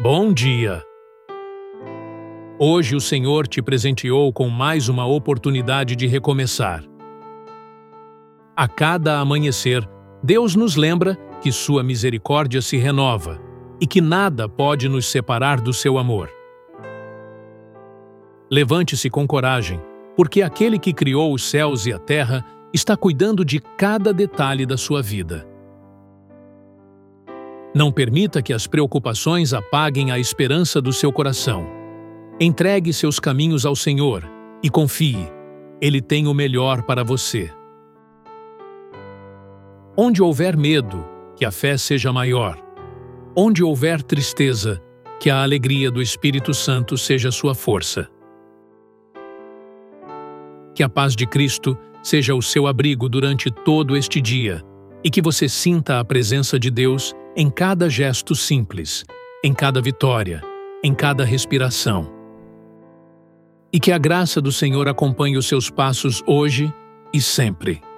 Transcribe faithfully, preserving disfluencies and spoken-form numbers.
Bom dia! Hoje o Senhor te presenteou com mais uma oportunidade de recomeçar. A cada amanhecer, Deus nos lembra que sua misericórdia se renova e que nada pode nos separar do seu amor. Levante-se com coragem, porque aquele que criou os céus e a terra está cuidando de cada detalhe da sua vida. Não permita que as preocupações apaguem a esperança do seu coração. Entregue seus caminhos ao Senhor e confie, Ele tem o melhor para você. Onde houver medo, que a fé seja maior. Onde houver tristeza, que a alegria do Espírito Santo seja sua força. Que a paz de Cristo seja o seu abrigo durante todo este dia e que você sinta a presença de Deus em cada gesto simples, em cada vitória, em cada respiração. E que a graça do Senhor acompanhe os seus passos hoje e sempre.